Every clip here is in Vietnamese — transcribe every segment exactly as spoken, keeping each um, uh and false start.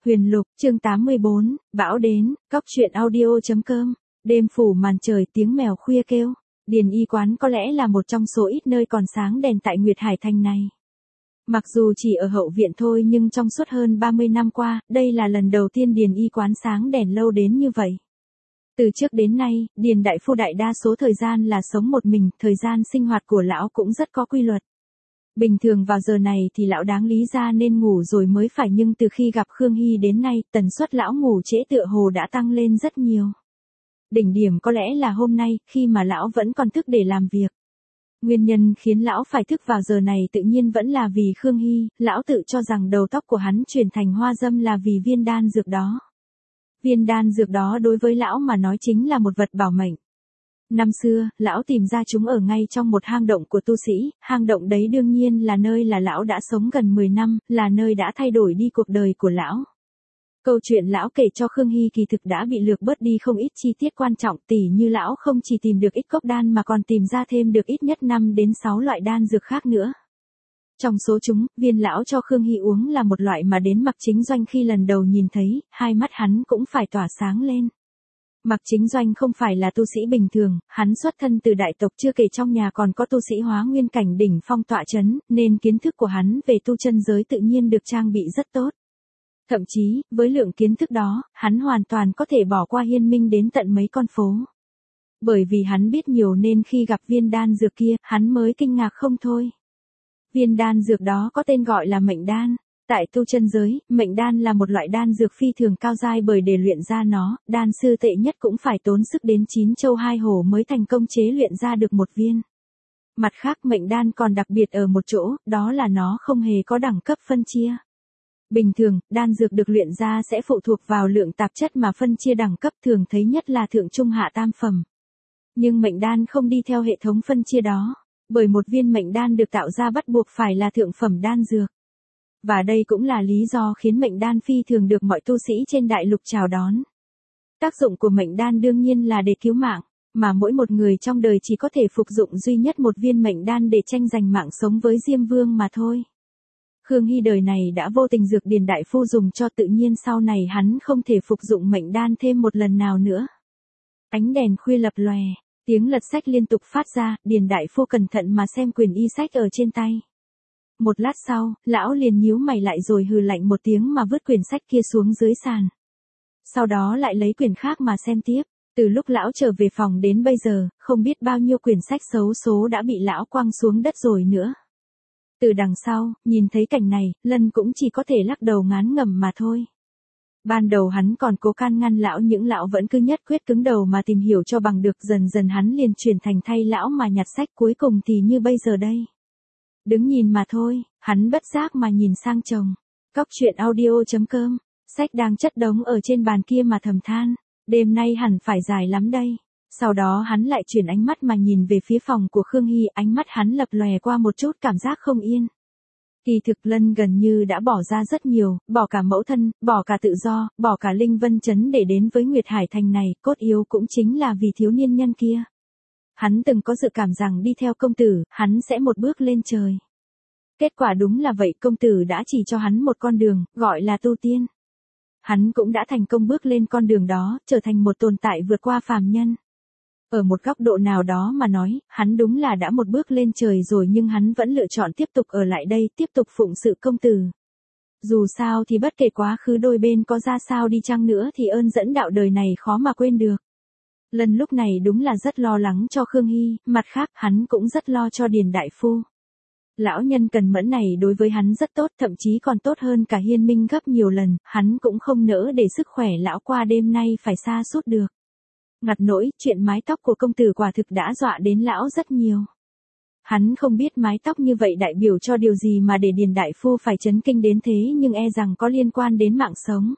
Huyền Lục, chương tám mươi bốn, bão đến, cóc truyện audio chấm com. Đêm phủ màn trời tiếng mèo khuya kêu. Điền y quán có lẽ là một trong số ít nơi còn sáng đèn tại Nguyệt Hải Thành này. Mặc dù chỉ ở hậu viện thôi nhưng trong suốt hơn ba mươi năm qua, đây là lần đầu tiên Điền y quán sáng đèn lâu đến như vậy. Từ trước đến nay, Điền đại phu đại đa số thời gian là sống một mình, thời gian sinh hoạt của lão cũng rất có quy luật. Bình thường vào giờ này thì lão đáng lý ra nên ngủ rồi mới phải, nhưng từ khi gặp Khương Hy đến nay, tần suất lão ngủ trễ tựa hồ đã tăng lên rất nhiều. Đỉnh điểm có lẽ là hôm nay, khi mà lão vẫn còn thức để làm việc. Nguyên nhân khiến lão phải thức vào giờ này tự nhiên vẫn là vì Khương Hy, lão tự cho rằng đầu tóc của hắn chuyển thành hoa dâm là vì viên đan dược đó. Viên đan dược đó đối với lão mà nói chính là một vật bảo mệnh. Năm xưa, lão tìm ra chúng ở ngay trong một hang động của tu sĩ, hang động đấy đương nhiên là nơi là lão đã sống gần mười năm, là nơi đã thay đổi đi cuộc đời của lão. Câu chuyện lão kể cho Khương Hy kỳ thực đã bị lược bớt đi không ít chi tiết quan trọng, tỉ như lão không chỉ tìm được ít cốc đan mà còn tìm ra thêm được ít nhất năm đến sáu loại đan dược khác nữa. Trong số chúng, viên lão cho Khương Hy uống là một loại mà đến Mạc Chính Doanh khi lần đầu nhìn thấy, hai mắt hắn cũng phải tỏa sáng lên. Mạc Chính Doanh không phải là tu sĩ bình thường, hắn xuất thân từ đại tộc, chưa kể trong nhà còn có tu sĩ hóa nguyên cảnh đỉnh phong tọa chấn, nên kiến thức của hắn về tu chân giới tự nhiên được trang bị rất tốt. Thậm chí, với lượng kiến thức đó, hắn hoàn toàn có thể bỏ qua Hiên Minh đến tận mấy con phố. Bởi vì hắn biết nhiều nên khi gặp viên đan dược kia, hắn mới kinh ngạc không thôi. Viên đan dược đó có tên gọi là mệnh đan. Tại tu chân giới, mệnh đan là một loại đan dược phi thường cao giai, bởi để luyện ra nó, đan sư tệ nhất cũng phải tốn sức đến chín châu hai hổ mới thành công chế luyện ra được một viên. Mặt khác, mệnh đan còn đặc biệt ở một chỗ, đó là nó không hề có đẳng cấp phân chia. Bình thường, đan dược được luyện ra sẽ phụ thuộc vào lượng tạp chất mà phân chia đẳng cấp, thường thấy nhất là thượng trung hạ tam phẩm. Nhưng mệnh đan không đi theo hệ thống phân chia đó, bởi một viên mệnh đan được tạo ra bắt buộc phải là thượng phẩm đan dược. Và đây cũng là lý do khiến mệnh đan phi thường được mọi tu sĩ trên đại lục chào đón. Tác dụng của mệnh đan đương nhiên là để cứu mạng, mà mỗi một người trong đời chỉ có thể phục dụng duy nhất một viên mệnh đan để tranh giành mạng sống với Diêm Vương mà thôi. Khương Hy đời này đã vô tình dược Điền đại phu dùng cho, tự nhiên sau này hắn không thể phục dụng mệnh đan thêm một lần nào nữa. Ánh đèn khuya lập lòe, tiếng lật sách liên tục phát ra, Điền đại phu cẩn thận mà xem quyển y sách ở trên tay. Một lát sau, lão liền nhíu mày lại rồi hừ lạnh một tiếng mà vứt quyển sách kia xuống dưới sàn. Sau đó lại lấy quyển khác mà xem tiếp. Từ lúc lão trở về phòng đến bây giờ, không biết bao nhiêu quyển sách xấu số đã bị lão quăng xuống đất rồi nữa. Từ đằng sau, nhìn thấy cảnh này, Lân cũng chỉ có thể lắc đầu ngán ngẩm mà thôi. Ban đầu hắn còn cố can ngăn lão, những lão vẫn cứ nhất quyết cứng đầu mà tìm hiểu cho bằng được, dần dần hắn liền chuyển thành thay lão mà nhặt sách, cuối cùng thì như bây giờ đây. Đứng nhìn mà thôi, hắn bất giác mà nhìn sang chồng. Cóc truyện audio chấm com, sách đang chất đống ở trên bàn kia mà thầm than, đêm nay hẳn phải dài lắm đây. Sau đó hắn lại chuyển ánh mắt mà nhìn về phía phòng của Khương Hy, ánh mắt hắn lập lòe qua một chút cảm giác không yên. Kỳ thực Lân gần như đã bỏ ra rất nhiều, bỏ cả mẫu thân, bỏ cả tự do, bỏ cả Linh Vân Trấn để đến với Nguyệt Hải Thành này, cốt yếu cũng chính là vì thiếu niên nhân kia. Hắn từng có dự cảm rằng đi theo công tử, hắn sẽ một bước lên trời. Kết quả đúng là vậy, công tử đã chỉ cho hắn một con đường, gọi là tu tiên. Hắn cũng đã thành công bước lên con đường đó, trở thành một tồn tại vượt qua phàm nhân. Ở một góc độ nào đó mà nói, hắn đúng là đã một bước lên trời rồi, nhưng hắn vẫn lựa chọn tiếp tục ở lại đây, tiếp tục phụng sự công tử. Dù sao thì bất kể quá khứ đôi bên có ra sao đi chăng nữa thì ơn dẫn đạo đời này khó mà quên được. Lần lúc này đúng là rất lo lắng cho Khương Hy, mặt khác hắn cũng rất lo cho Điền đại phu. Lão nhân cần mẫn này đối với hắn rất tốt, thậm chí còn tốt hơn cả Hiên Minh gấp nhiều lần, hắn cũng không nỡ để sức khỏe lão qua đêm nay phải sa sút được. Ngặt nỗi, chuyện mái tóc của công tử quả thực đã dọa đến lão rất nhiều. Hắn không biết mái tóc như vậy đại biểu cho điều gì mà để Điền đại phu phải chấn kinh đến thế, nhưng e rằng có liên quan đến mạng sống.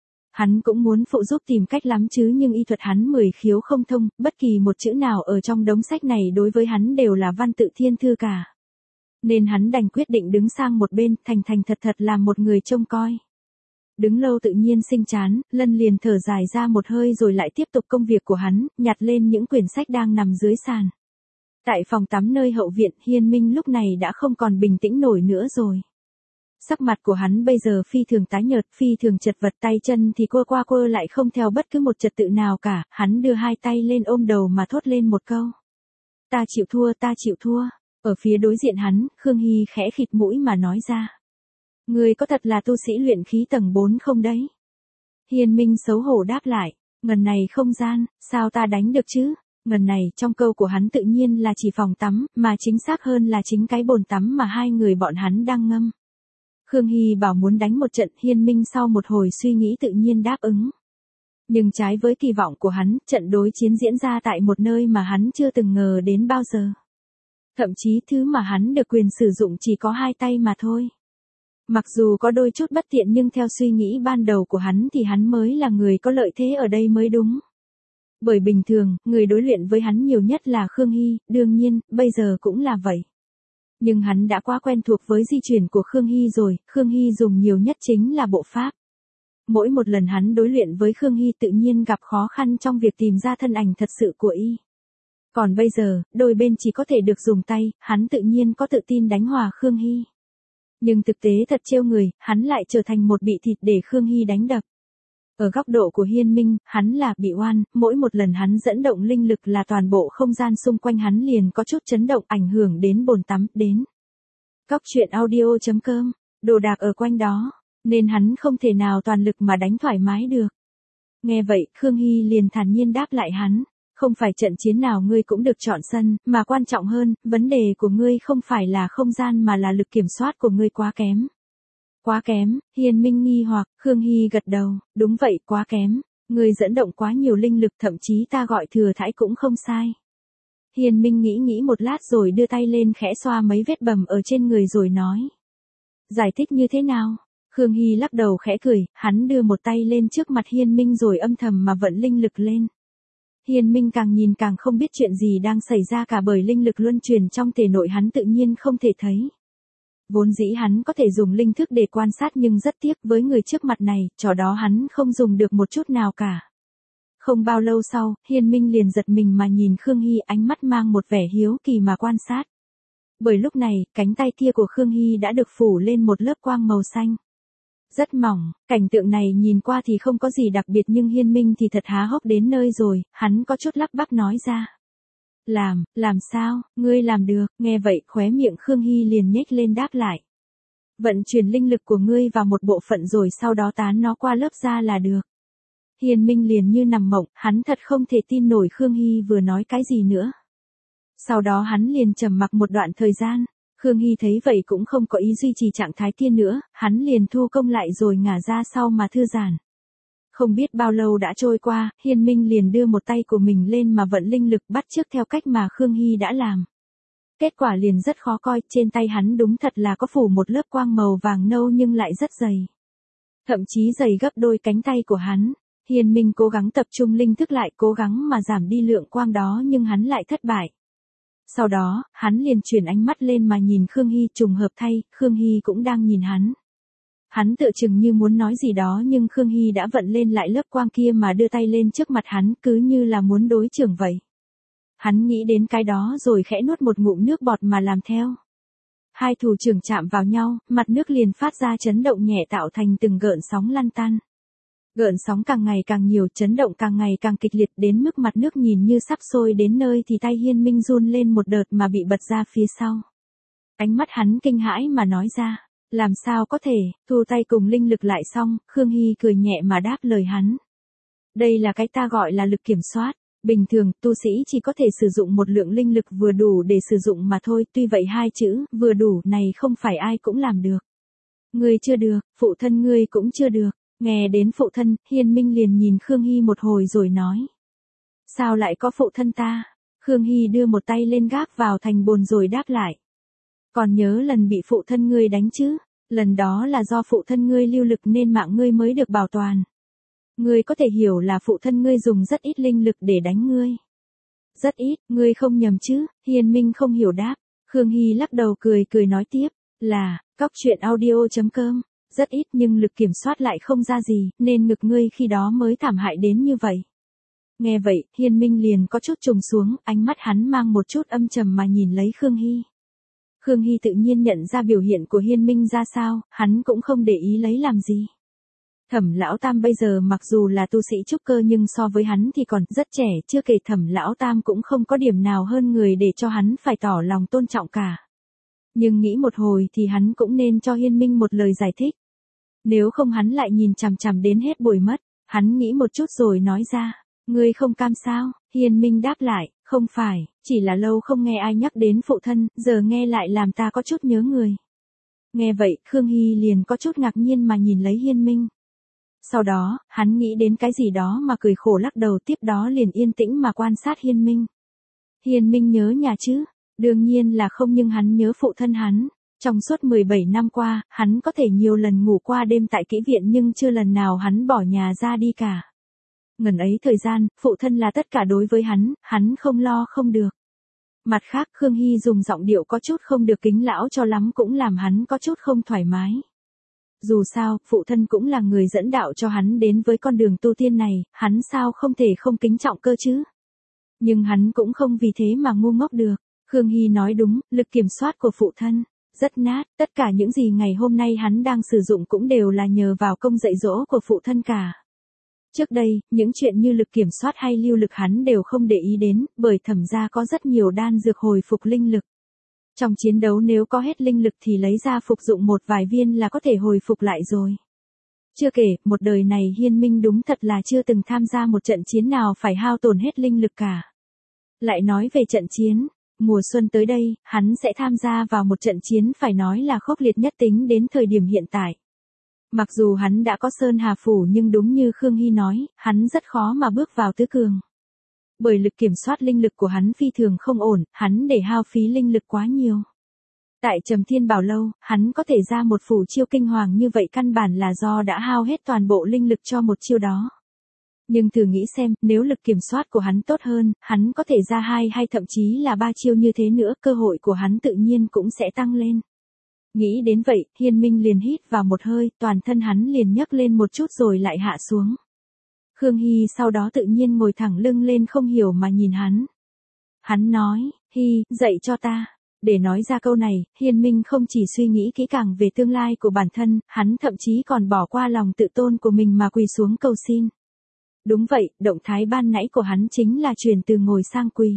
Hắn cũng muốn phụ giúp tìm cách lắm chứ, nhưng y thuật hắn mười khiếu không thông, bất kỳ một chữ nào ở trong đống sách này đối với hắn đều là văn tự thiên thư cả. Nên hắn đành quyết định đứng sang một bên, thành thành thật thật làm một người trông coi. Đứng lâu tự nhiên sinh chán, Lân liền thở dài ra một hơi rồi lại tiếp tục công việc của hắn, nhặt lên những quyển sách đang nằm dưới sàn. Tại phòng tắm nơi hậu viện, Hiên Minh lúc này đã không còn bình tĩnh nổi nữa rồi. Sắc mặt của hắn bây giờ phi thường tái nhợt, phi thường chật vật, tay chân thì quơ qua quơ lại không theo bất cứ một trật tự nào cả, hắn đưa hai tay lên ôm đầu mà thốt lên một câu. Ta chịu thua, ta chịu thua. Ở phía đối diện hắn, Khương Hy khẽ khịt mũi mà nói ra. Ngươi có thật là tu sĩ luyện khí tầng bốn không đấy? Hiên Minh xấu hổ đáp lại, ngần này không gian, sao ta đánh được chứ? Ngần này trong câu của hắn tự nhiên là chỉ phòng tắm, mà chính xác hơn là chính cái bồn tắm mà hai người bọn hắn đang ngâm. Khương Hy bảo muốn đánh một trận, Hiên Minh sau một hồi suy nghĩ tự nhiên đáp ứng. Nhưng trái với kỳ vọng của hắn, trận đối chiến diễn ra tại một nơi mà hắn chưa từng ngờ đến bao giờ. Thậm chí thứ mà hắn được quyền sử dụng chỉ có hai tay mà thôi. Mặc dù có đôi chút bất tiện nhưng theo suy nghĩ ban đầu của hắn thì hắn mới là người có lợi thế ở đây mới đúng. Bởi bình thường, người đối luyện với hắn nhiều nhất là Khương Hy, đương nhiên, bây giờ cũng là vậy. Nhưng hắn đã quá quen thuộc với di chuyển của Khương Hy rồi, Khương Hy dùng nhiều nhất chính là bộ pháp. Mỗi một lần hắn đối luyện với Khương Hy tự nhiên gặp khó khăn trong việc tìm ra thân ảnh thật sự của y. Còn bây giờ, đôi bên chỉ có thể được dùng tay, hắn tự nhiên có tự tin đánh hòa Khương Hy. Nhưng thực tế thật trêu người, hắn lại trở thành một bị thịt để Khương Hy đánh đập. Ở góc độ của Hiên Minh, hắn là bị oan, mỗi một lần hắn dẫn động linh lực là toàn bộ không gian xung quanh hắn liền có chút chấn động ảnh hưởng đến bồn tắm, đến cóc truyện audio chấm com, đồ đạc ở quanh đó, nên hắn không thể nào toàn lực mà đánh thoải mái được. Nghe vậy, Khương Hy liền thản nhiên đáp lại hắn, không phải trận chiến nào ngươi cũng được chọn sân, mà quan trọng hơn, vấn đề của ngươi không phải là không gian mà là lực kiểm soát của ngươi quá kém. Quá kém, Hiên Minh nghi hoặc, Khương Hy gật đầu, đúng vậy, quá kém, ngươi dẫn động quá nhiều linh lực, thậm chí ta gọi thừa thãi cũng không sai. Hiên Minh nghĩ nghĩ một lát rồi đưa tay lên khẽ xoa mấy vết bầm ở trên người rồi nói. Giải thích như thế nào? Khương Hy lắc đầu khẽ cười, hắn đưa một tay lên trước mặt Hiên Minh rồi âm thầm mà vận linh lực lên. Hiên Minh càng nhìn càng không biết chuyện gì đang xảy ra cả bởi linh lực luân truyền trong thể nội hắn tự nhiên không thể thấy. Vốn dĩ hắn có thể dùng linh thức để quan sát nhưng rất tiếc với người trước mặt này, trò đó hắn không dùng được một chút nào cả. Không bao lâu sau, Hiên Minh liền giật mình mà nhìn Khương Hy, ánh mắt mang một vẻ hiếu kỳ mà quan sát. Bởi lúc này, cánh tay kia của Khương Hy đã được phủ lên một lớp quang màu xanh. Rất mỏng, cảnh tượng này nhìn qua thì không có gì đặc biệt nhưng Hiên Minh thì thật há hốc đến nơi rồi, hắn có chút lắp bắp nói ra. Làm, làm sao, ngươi làm được, nghe vậy khóe miệng Khương Hy liền nhếch lên đáp lại. Vận chuyển linh lực của ngươi vào một bộ phận rồi sau đó tán nó qua lớp da là được. Hiên Minh liền như nằm mộng, hắn thật không thể tin nổi Khương Hy vừa nói cái gì nữa. Sau đó hắn liền trầm mặc một đoạn thời gian, Khương Hy thấy vậy cũng không có ý duy trì trạng thái kia nữa, hắn liền thu công lại rồi ngả ra sau mà thư giãn. Không biết bao lâu đã trôi qua, Hiên Minh liền đưa một tay của mình lên mà vận linh lực bắt chước theo cách mà Khương Hy đã làm. Kết quả liền rất khó coi, trên tay hắn đúng thật là có phủ một lớp quang màu vàng nâu nhưng lại rất dày. Thậm chí dày gấp đôi cánh tay của hắn. Hiên Minh cố gắng tập trung linh thức lại, cố gắng mà giảm đi lượng quang đó nhưng hắn lại thất bại. Sau đó, hắn liền chuyển ánh mắt lên mà nhìn Khương Hy, trùng hợp thay, Khương Hy cũng đang nhìn hắn. Hắn tựa chừng như muốn nói gì đó nhưng Khương Hy đã vận lên lại lớp quang kia mà đưa tay lên trước mặt hắn cứ như là muốn đối chưởng vậy. Hắn nghĩ đến cái đó rồi khẽ nuốt một ngụm nước bọt mà làm theo. Hai thủ trưởng chạm vào nhau, mặt nước liền phát ra chấn động nhẹ tạo thành từng gợn sóng lăn tăn. Gợn sóng càng ngày càng nhiều, chấn động càng ngày càng kịch liệt đến mức mặt nước nhìn như sắp sôi đến nơi thì tay Hiên Minh run lên một đợt mà bị bật ra phía sau. Ánh mắt hắn kinh hãi mà nói ra, làm sao có thể, thu tay cùng linh lực lại xong, Khương Hy cười nhẹ mà đáp lời hắn. Đây là cái ta gọi là lực kiểm soát. Bình thường, tu sĩ chỉ có thể sử dụng một lượng linh lực vừa đủ để sử dụng mà thôi, tuy vậy hai chữ, vừa đủ này không phải ai cũng làm được. Ngươi chưa được, phụ thân ngươi cũng chưa được. Nghe đến phụ thân, Hiên Minh liền nhìn Khương Hy một hồi rồi nói. Sao lại có phụ thân ta? Khương Hy đưa một tay lên gác vào thành bồn rồi đáp lại. Còn nhớ lần bị phụ thân ngươi đánh chứ? Lần đó là do phụ thân ngươi lưu lực nên mạng ngươi mới được bảo toàn. Ngươi có thể hiểu là phụ thân ngươi dùng rất ít linh lực để đánh ngươi. Rất ít, ngươi không nhầm chứ? Hiên Minh không hiểu đáp. Khương Hy lắc đầu cười cười nói tiếp, là, cóc truyện audio chấm com. Rất ít nhưng lực kiểm soát lại không ra gì, nên ngực ngươi khi đó mới thảm hại đến như vậy. Nghe vậy, Hiên Minh liền có chút trùng xuống, ánh mắt hắn mang một chút âm trầm mà nhìn lấy Khương Hy. Khương Hy tự nhiên nhận ra biểu hiện của Hiên Minh ra sao, hắn cũng không để ý lấy làm gì. Thẩm Lão Tam bây giờ mặc dù là tu sĩ trúc cơ nhưng so với hắn thì còn rất trẻ, chưa kể Thẩm Lão Tam cũng không có điểm nào hơn người để cho hắn phải tỏ lòng tôn trọng cả. Nhưng nghĩ một hồi thì hắn cũng nên cho Hiên Minh một lời giải thích. Nếu không hắn lại nhìn chằm chằm đến hết buổi mất, hắn nghĩ một chút rồi nói ra, ngươi không cam sao? Hiên Minh đáp lại, không phải, chỉ là lâu không nghe ai nhắc đến phụ thân, giờ nghe lại làm ta có chút nhớ người. Nghe vậy, Khương Hy liền có chút ngạc nhiên mà nhìn lấy Hiên Minh. Sau đó, hắn nghĩ đến cái gì đó mà cười khổ lắc đầu, tiếp đó liền yên tĩnh mà quan sát Hiên Minh. Hiên Minh nhớ nhà chứ? Đương nhiên là không, nhưng hắn nhớ phụ thân hắn. Trong suốt mười bảy năm qua, hắn có thể nhiều lần ngủ qua đêm tại kỹ viện nhưng chưa lần nào hắn bỏ nhà ra đi cả. Ngần ấy thời gian, phụ thân là tất cả đối với hắn, hắn không lo không được. Mặt khác, Khương Hy dùng giọng điệu có chút không được kính lão cho lắm cũng làm hắn có chút không thoải mái. Dù sao, phụ thân cũng là người dẫn đạo cho hắn đến với con đường tu tiên này, hắn sao không thể không kính trọng cơ chứ? Nhưng hắn cũng không vì thế mà ngu ngốc được. Khương Hy nói đúng, lực kiểm soát của phụ thân rất nát, tất cả những gì ngày hôm nay hắn đang sử dụng cũng đều là nhờ vào công dạy dỗ của phụ thân cả. Trước đây, những chuyện như lực kiểm soát hay lưu lực hắn đều không để ý đến, bởi Thẩm gia có rất nhiều đan dược hồi phục linh lực. Trong chiến đấu nếu có hết linh lực thì lấy ra phục dụng một vài viên là có thể hồi phục lại rồi. Chưa kể, một đời này Hiên Minh đúng thật là chưa từng tham gia một trận chiến nào phải hao tổn hết linh lực cả. Lại nói về trận chiến, mùa xuân tới đây, hắn sẽ tham gia vào một trận chiến phải nói là khốc liệt nhất tính đến thời điểm hiện tại. Mặc dù hắn đã có Sơn Hà Phủ nhưng đúng như Khương Hy nói, hắn rất khó mà bước vào tứ cường. Bởi lực kiểm soát linh lực của hắn phi thường không ổn, hắn để hao phí linh lực quá nhiều. Tại Trầm Thiên Bảo Lâu, hắn có thể ra một phủ chiêu kinh hoàng như vậy căn bản là do đã hao hết toàn bộ linh lực cho một chiêu đó. Nhưng thử nghĩ xem, nếu lực kiểm soát của hắn tốt hơn, hắn có thể ra hai hay thậm chí là ba chiêu như thế nữa, cơ hội của hắn tự nhiên cũng sẽ tăng lên. Nghĩ đến vậy, Hiên Minh liền hít vào một hơi, toàn thân hắn liền nhấc lên một chút rồi lại hạ xuống. Khương Hy sau đó tự nhiên ngồi thẳng lưng lên không hiểu mà nhìn hắn. Hắn nói, Hy, dạy cho ta. Để nói ra câu này, Hiên Minh không chỉ suy nghĩ kỹ càng về tương lai của bản thân, hắn thậm chí còn bỏ qua lòng tự tôn của mình mà quỳ xuống cầu xin. Đúng vậy, động thái ban nãy của hắn chính là chuyển từ ngồi sang quỳ.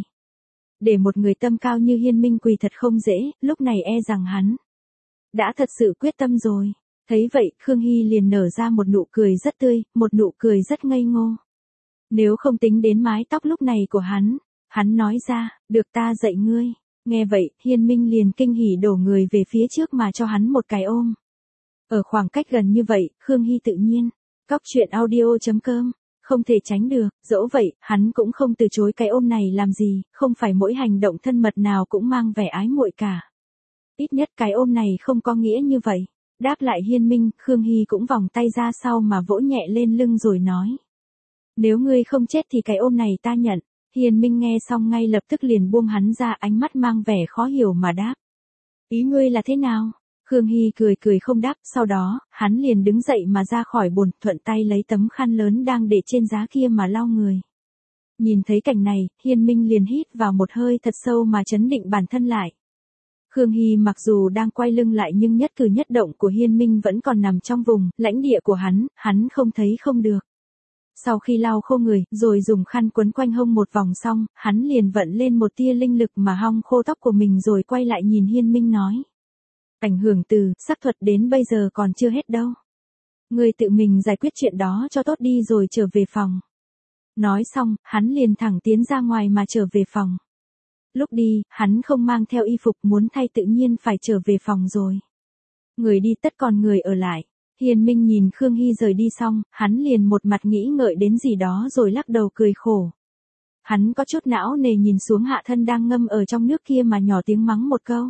Để một người tâm cao như Hiên Minh quỳ thật không dễ, lúc này e rằng hắn đã thật sự quyết tâm rồi. Thấy vậy, Khương Hy liền nở ra một nụ cười rất tươi, một nụ cười rất ngây ngô. Nếu không tính đến mái tóc lúc này của hắn, hắn nói ra, được ta dạy ngươi. Nghe vậy, Hiên Minh liền kinh hỉ đổ người về phía trước mà cho hắn một cái ôm. Ở khoảng cách gần như vậy, Khương Hy tự nhiên, cóc truyện audio chấm com, không thể tránh được, dẫu vậy, hắn cũng không từ chối cái ôm này làm gì, không phải mỗi hành động thân mật nào cũng mang vẻ ái muội cả. Ít nhất cái ôm này không có nghĩa như vậy. Đáp lại Hiên Minh, Khương Hy cũng vòng tay ra sau mà vỗ nhẹ lên lưng rồi nói. Nếu ngươi không chết thì cái ôm này ta nhận. Hiên Minh nghe xong ngay lập tức liền buông hắn ra, ánh mắt mang vẻ khó hiểu mà đáp. Ý ngươi là thế nào? Khương Hy cười cười không đáp, sau đó, hắn liền đứng dậy mà ra khỏi bồn, thuận tay lấy tấm khăn lớn đang để trên giá kia mà lau người. Nhìn thấy cảnh này, Hiên Minh liền hít vào một hơi thật sâu mà trấn định bản thân lại. Khương Hy mặc dù đang quay lưng lại nhưng nhất cử nhất động của Hiên Minh vẫn còn nằm trong vùng lãnh địa của hắn, hắn không thấy không được. Sau khi lau khô người, rồi dùng khăn quấn quanh hông một vòng xong, hắn liền vận lên một tia linh lực mà hong khô tóc của mình rồi quay lại nhìn Hiên Minh nói. Ảnh hưởng từ sắc thuật đến bây giờ còn chưa hết đâu. Ngươi tự mình giải quyết chuyện đó cho tốt đi rồi trở về phòng. Nói xong, hắn liền thẳng tiến ra ngoài mà trở về phòng. Lúc đi, hắn không mang theo y phục, muốn thay tự nhiên phải trở về phòng rồi. Người đi tất còn người ở lại. Hiên Minh nhìn Khương Hy rời đi xong, hắn liền một mặt nghĩ ngợi đến gì đó rồi lắc đầu cười khổ. Hắn có chút não nề nhìn xuống hạ thân đang ngâm ở trong nước kia mà nhỏ tiếng mắng một câu.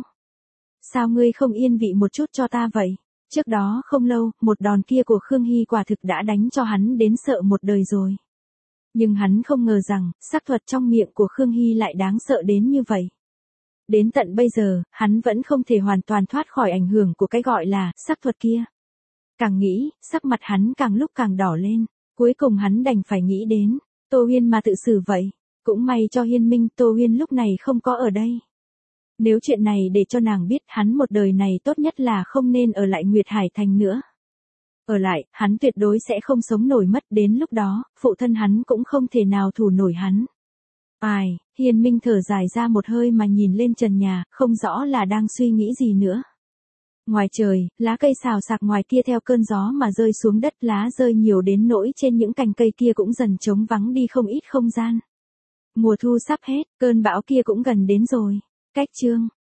Sao ngươi không yên vị một chút cho ta vậy? Trước đó không lâu, một đòn kia của Khương Hy quả thực đã đánh cho hắn đến sợ một đời rồi. Nhưng hắn không ngờ rằng, sắc thuật trong miệng của Khương Hy lại đáng sợ đến như vậy. Đến tận bây giờ, hắn vẫn không thể hoàn toàn thoát khỏi ảnh hưởng của cái gọi là sắc thuật kia. Càng nghĩ, sắc mặt hắn càng lúc càng đỏ lên. Cuối cùng hắn đành phải nghĩ đến, Tô Huyên mà tự xử vậy. Cũng may cho Hiên Minh, Tô Huyên lúc này không có ở đây. Nếu chuyện này để cho nàng biết, hắn một đời này tốt nhất là không nên ở lại Nguyệt Hải Thành nữa. Ở lại, hắn tuyệt đối sẽ không sống nổi mất, đến lúc đó, phụ thân hắn cũng không thể nào thủ nổi hắn. Ai, Hiên Minh thở dài ra một hơi mà nhìn lên trần nhà, không rõ là đang suy nghĩ gì nữa. Ngoài trời, lá cây xào xạc ngoài kia theo cơn gió mà rơi xuống đất, lá rơi nhiều đến nỗi trên những cành cây kia cũng dần trống vắng đi không ít không gian. Mùa thu sắp hết, cơn bão kia cũng gần đến rồi. Cách chương